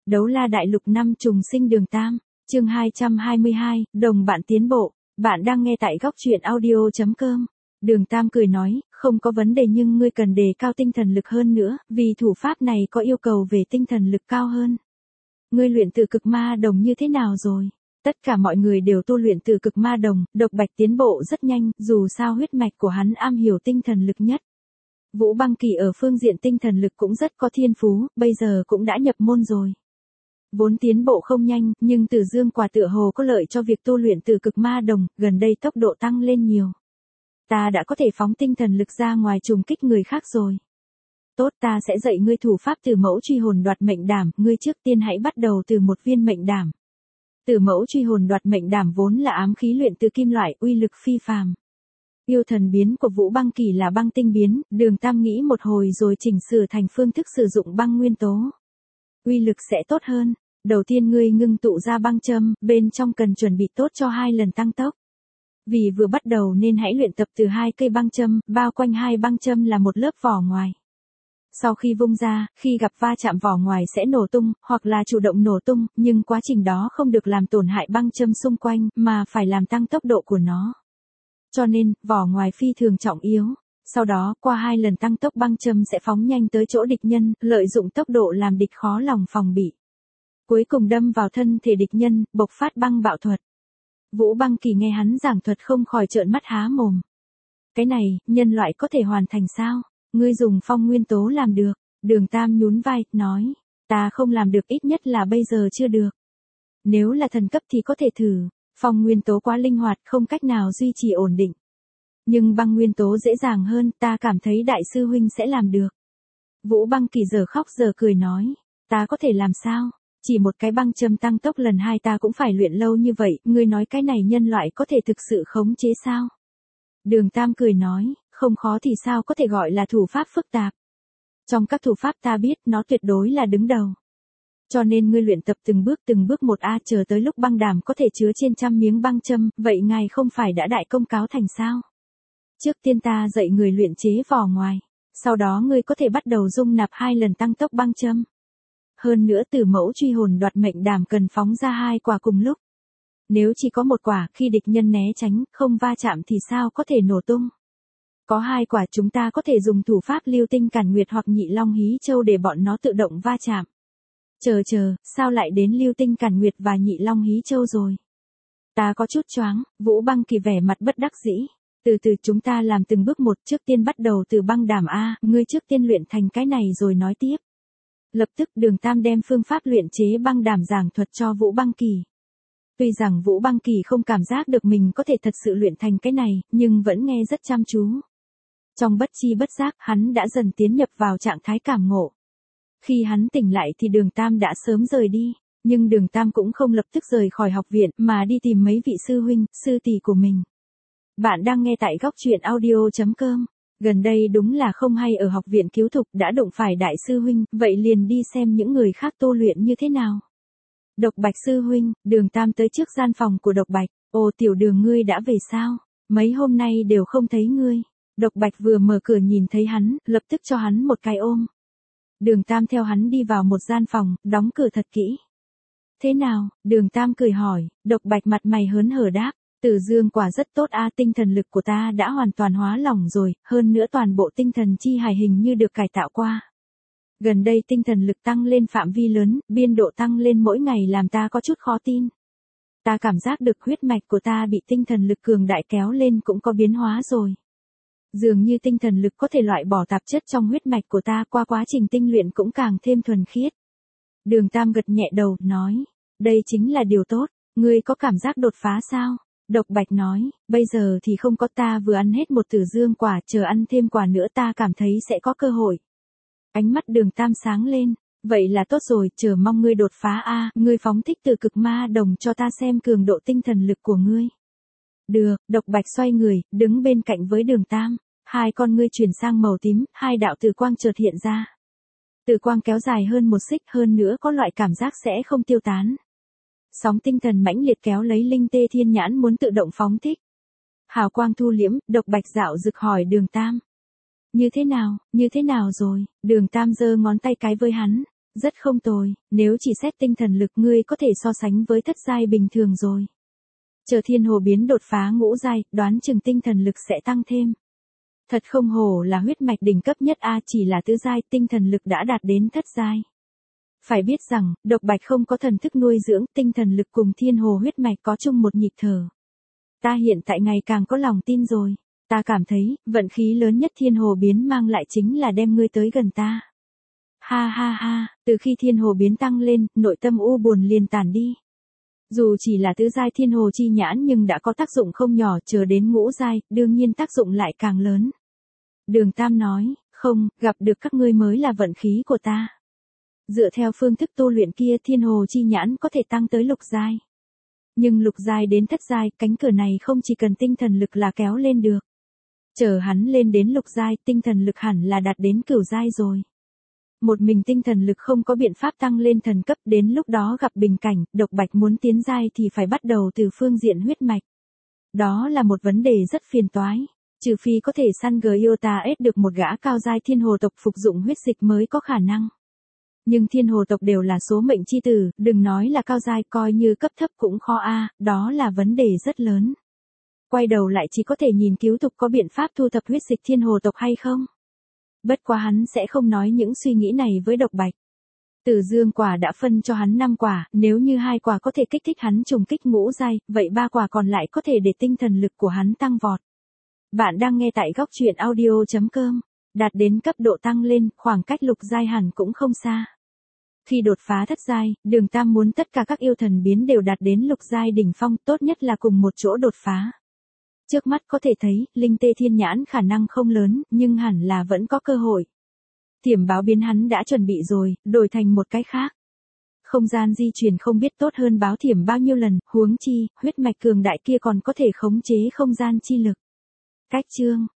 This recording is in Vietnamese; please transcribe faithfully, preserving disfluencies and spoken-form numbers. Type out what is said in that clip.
Đấu la đại lục năm trùng sinh đường Tam, chương hai trăm hai mươi hai, đồng bạn tiến bộ, bạn đang nghe tại góc truyện audio.com. Đường Tam cười nói, không có vấn đề nhưng ngươi cần đề cao tinh thần lực hơn nữa, vì thủ pháp này có yêu cầu về tinh thần lực cao hơn. Ngươi luyện từ cực ma đồng như thế nào rồi? Tất cả mọi người đều tu luyện từ cực ma đồng, Độc Bạch tiến bộ rất nhanh, dù sao huyết mạch của hắn am hiểu tinh thần lực nhất. Vũ Băng Kỳ ở phương diện tinh thần lực cũng rất có thiên phú, bây giờ cũng đã nhập môn rồi. Vốn tiến bộ không nhanh, nhưng Tử Dương quả tựa hồ có lợi cho việc tu luyện từ cực ma đồng, gần đây tốc độ tăng lên nhiều. Ta đã có thể phóng tinh thần lực ra ngoài trùng kích người khác rồi. Tốt, ta sẽ dạy ngươi thủ pháp Tử Mẫu Truy Hồn Đoạt Mệnh Đảm, ngươi trước tiên hãy bắt đầu từ một viên mệnh đảm. Tử Mẫu Truy Hồn Đoạt Mệnh Đảm vốn là ám khí luyện từ kim loại, uy lực phi phàm. Yêu thần biến của Vũ Băng Kỳ là băng tinh biến, Đường Tam nghĩ một hồi rồi chỉnh sửa thành phương thức sử dụng băng nguyên tố. Uy lực sẽ tốt hơn. Đầu tiên ngươi ngưng tụ ra băng châm, bên trong cần chuẩn bị tốt cho hai lần tăng tốc. Vì vừa bắt đầu nên hãy luyện tập từ hai cây băng châm, bao quanh hai băng châm là một lớp vỏ ngoài. Sau khi vung ra, khi gặp va chạm vỏ ngoài sẽ nổ tung, hoặc là chủ động nổ tung, nhưng quá trình đó không được làm tổn hại băng châm xung quanh, mà phải làm tăng tốc độ của nó. Cho nên, vỏ ngoài phi thường trọng yếu. Sau đó, qua hai lần tăng tốc băng châm sẽ phóng nhanh tới chỗ địch nhân, lợi dụng tốc độ làm địch khó lòng phòng bị. Cuối cùng đâm vào thân thể địch nhân, bộc phát băng bạo thuật. Vũ Băng Kỳ nghe hắn giảng thuật không khỏi trợn mắt há mồm. Cái này, nhân loại có thể hoàn thành sao? Ngươi dùng phong nguyên tố làm được. Đường Tam nhún vai, nói. Ta không làm được, ít nhất là bây giờ chưa được. Nếu là thần cấp thì có thể thử. Phong nguyên tố quá linh hoạt, không cách nào duy trì ổn định. Nhưng băng nguyên tố dễ dàng hơn, ta cảm thấy đại sư huynh sẽ làm được. Vũ Băng Kỳ giờ khóc giờ cười nói. Ta có thể làm sao? Chỉ một cái băng châm tăng tốc lần hai ta cũng phải luyện lâu như vậy, ngươi nói cái này nhân loại có thể thực sự khống chế sao? Đường Tam cười nói, không khó thì sao có thể gọi là thủ pháp phức tạp. Trong các thủ pháp ta biết nó tuyệt đối là đứng đầu. Cho nên ngươi luyện tập từng bước từng bước một a chờ tới lúc băng đàm có thể chứa trên trăm miếng băng châm, vậy ngài không phải đã đại công cáo thành sao? Trước tiên ta dạy người luyện chế vỏ ngoài, sau đó ngươi có thể bắt đầu dung nạp hai lần tăng tốc băng châm. Hơn nữa Tử Mẫu Truy Hồn Đoạt Mệnh Đảm cần phóng ra hai quả cùng lúc. Nếu chỉ có một quả, khi địch nhân né tránh, không va chạm thì sao có thể nổ tung. Có hai quả chúng ta có thể dùng thủ pháp Lưu Tinh Cản Nguyệt hoặc Nhị Long Hí Châu để bọn nó tự động va chạm. Chờ chờ, sao lại đến Lưu Tinh Cản Nguyệt và Nhị Long Hí Châu rồi? Ta có chút choáng, Vũ Băng Kỳ vẻ mặt bất đắc dĩ. Từ từ chúng ta làm từng bước một, trước tiên bắt đầu từ băng đàm A, ngươi trước tiên luyện thành cái này rồi nói tiếp. Lập tức Đường Tam đem phương pháp luyện chế băng đàm giảng thuật cho Vũ Băng Kỳ. Tuy rằng Vũ Băng Kỳ không cảm giác được mình có thể thật sự luyện thành cái này, nhưng vẫn nghe rất chăm chú. Trong bất chi bất giác, hắn đã dần tiến nhập vào trạng thái cảm ngộ. Khi hắn tỉnh lại thì Đường Tam đã sớm rời đi, nhưng Đường Tam cũng không lập tức rời khỏi học viện mà đi tìm mấy vị sư huynh, sư tỷ của mình. Bạn đang nghe tại góc truyện audio.com. Gần đây đúng là không hay ở học viện cứu thục đã đụng phải đại sư huynh, vậy liền đi xem những người khác tu luyện như thế nào. Độc Bạch sư huynh, Đường Tam tới trước gian phòng của Độc Bạch, ồ tiểu Đường ngươi đã về sao? Mấy hôm nay đều không thấy ngươi. Độc Bạch vừa mở cửa nhìn thấy hắn, lập tức cho hắn một cái ôm. Đường Tam theo hắn đi vào một gian phòng, đóng cửa thật kỹ. Thế nào? Đường Tam cười hỏi, Độc Bạch mặt mày hớn hở đáp. Tử Dương quả rất tốt a, tinh thần lực của ta đã hoàn toàn hóa lỏng rồi, hơn nữa toàn bộ tinh thần chi hải hình như được cải tạo qua. Gần đây tinh thần lực tăng lên phạm vi lớn, biên độ tăng lên mỗi ngày làm ta có chút khó tin. Ta cảm giác được huyết mạch của ta bị tinh thần lực cường đại kéo lên cũng có biến hóa rồi. Dường như tinh thần lực có thể loại bỏ tạp chất trong huyết mạch của ta, qua quá trình tinh luyện cũng càng thêm thuần khiết. Đường Tam gật nhẹ đầu, nói, đây chính là điều tốt, ngươi có cảm giác đột phá sao? Độc Bạch nói, bây giờ thì không có, ta vừa ăn hết một Tử Dương quả, chờ ăn thêm quả nữa ta cảm thấy sẽ có cơ hội. Ánh mắt Đường Tam sáng lên, vậy là tốt rồi, chờ mong ngươi đột phá a, ngươi phóng thích từ cực ma đồng cho ta xem cường độ tinh thần lực của ngươi. Được, Độc Bạch xoay người, đứng bên cạnh với Đường Tam, hai con ngươi chuyển sang màu tím, hai đạo tử quang chợt hiện ra. Tử quang kéo dài hơn một xích, hơn nữa có loại cảm giác sẽ không tiêu tán. Sóng tinh thần mãnh liệt kéo lấy Linh Tê Thiên Nhãn muốn tự động phóng thích. Hào quang thu liễm, Độc Bạch dạo rực hỏi Đường Tam. Như thế nào, như thế nào rồi? Đường Tam giơ ngón tay cái với hắn. Rất không tồi, nếu chỉ xét tinh thần lực ngươi có thể so sánh với thất giai bình thường rồi. Chờ thiên hồ biến đột phá ngũ giai, đoán chừng tinh thần lực sẽ tăng thêm. Thật không hổ là huyết mạch đỉnh cấp nhất a, chỉ là tứ giai, tinh thần lực đã đạt đến thất giai. Phải biết rằng, độc bạch không có thần thức nuôi dưỡng, tinh thần lực cùng thiên hồ huyết mạch có chung một nhịp thở. Ta hiện tại ngày càng có lòng tin rồi, ta cảm thấy, vận khí lớn nhất thiên hồ biến mang lại chính là đem ngươi tới gần ta. Ha ha ha, từ khi thiên hồ biến tăng lên, nội tâm u buồn liền tàn đi. Dù chỉ là tứ giai thiên hồ chi nhãn nhưng đã có tác dụng không nhỏ, chờ đến ngũ giai, đương nhiên tác dụng lại càng lớn. Đường Tam nói, không, gặp được các ngươi mới là vận khí của ta. Dựa theo phương thức tu luyện kia thiên hồ chi nhãn có thể tăng tới lục giai. Nhưng lục giai đến thất giai, cánh cửa này không chỉ cần tinh thần lực là kéo lên được. Chờ hắn lên đến lục giai, tinh thần lực hẳn là đạt đến cửu giai rồi. Một mình tinh thần lực không có biện pháp tăng lên thần cấp, đến lúc đó gặp bình cảnh, độc bạch muốn tiến giai thì phải bắt đầu từ phương diện huyết mạch. Đó là một vấn đề rất phiền toái, trừ phi có thể săn Giota ết được một gã cao giai thiên hồ tộc phục dụng huyết dịch mới có khả năng. Nhưng thiên hồ tộc đều là số mệnh chi tử, đừng nói là cao giai, coi như cấp thấp cũng khó a, đó là vấn đề rất lớn. Quay đầu lại chỉ có thể nhìn cứu tục có biện pháp thu thập huyết dịch thiên hồ tộc hay không. Bất quá hắn sẽ không nói những suy nghĩ này với độc bạch. Tử dương quả đã phân cho hắn năm quả, nếu như hai quả có thể kích thích hắn trùng kích ngũ giai, vậy ba quả còn lại có thể để tinh thần lực của hắn tăng vọt. Bạn đang nghe tại góc truyện audio chấm com, đạt đến cấp độ tăng lên, khoảng cách lục giai hẳn cũng không xa. Khi đột phá thất giai, Đường Tam muốn tất cả các yêu thần biến đều đạt đến lục giai đỉnh phong, tốt nhất là cùng một chỗ đột phá. Trước mắt có thể thấy, linh tê thiên nhãn khả năng không lớn, nhưng hẳn là vẫn có cơ hội. Tiềm báo biến hắn đã chuẩn bị rồi, đổi thành một cái khác. Không gian di chuyển không biết tốt hơn báo thiểm bao nhiêu lần, huống chi, huyết mạch cường đại kia còn có thể khống chế không gian chi lực. Cách chương,